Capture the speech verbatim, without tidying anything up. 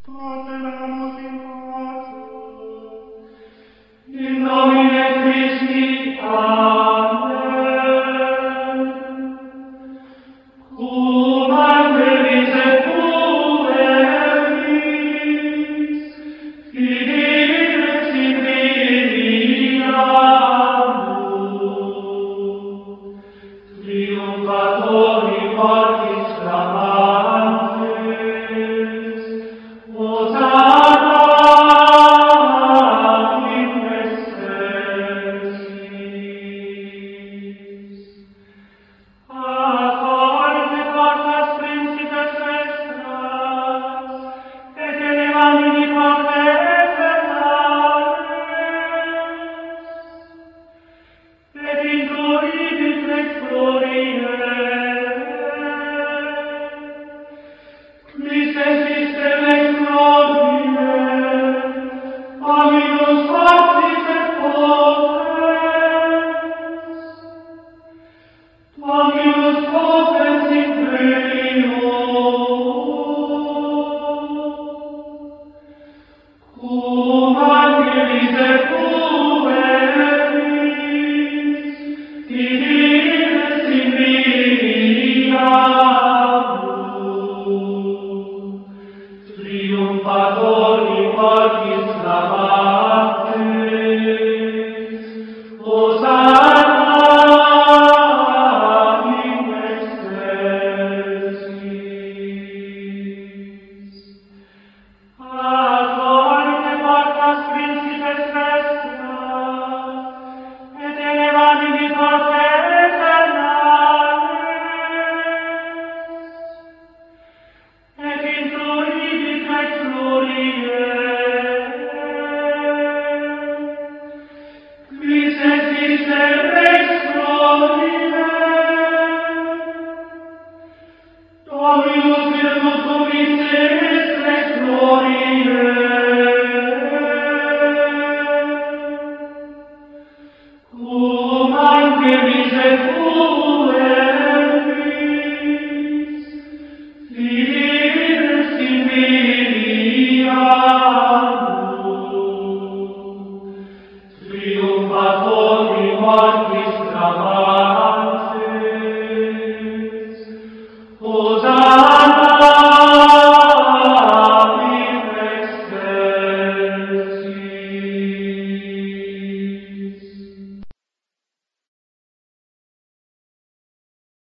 Pateramus in pace. In nomine Christi, Amen. Cum angelis et pueris, fidelis in veniamus, triumphatori mortis clamantes, Hosanna in excelsis. Acorde portas principes vestras, et elevamini porte eternales, et introibit lex glorie, quis esiste lex glorie, Dominus fortis et potens, Dominus potens in Deo, cum angelis et pueris, fidelis in veniamus, triumphatori mortis clamantes, Hosanna in excelsis. Acorde portas principes vestras, et elevamini porte eternales, et introibit lex glorie, quis esiste lex glorie, Dominus virtutum est lex glorie,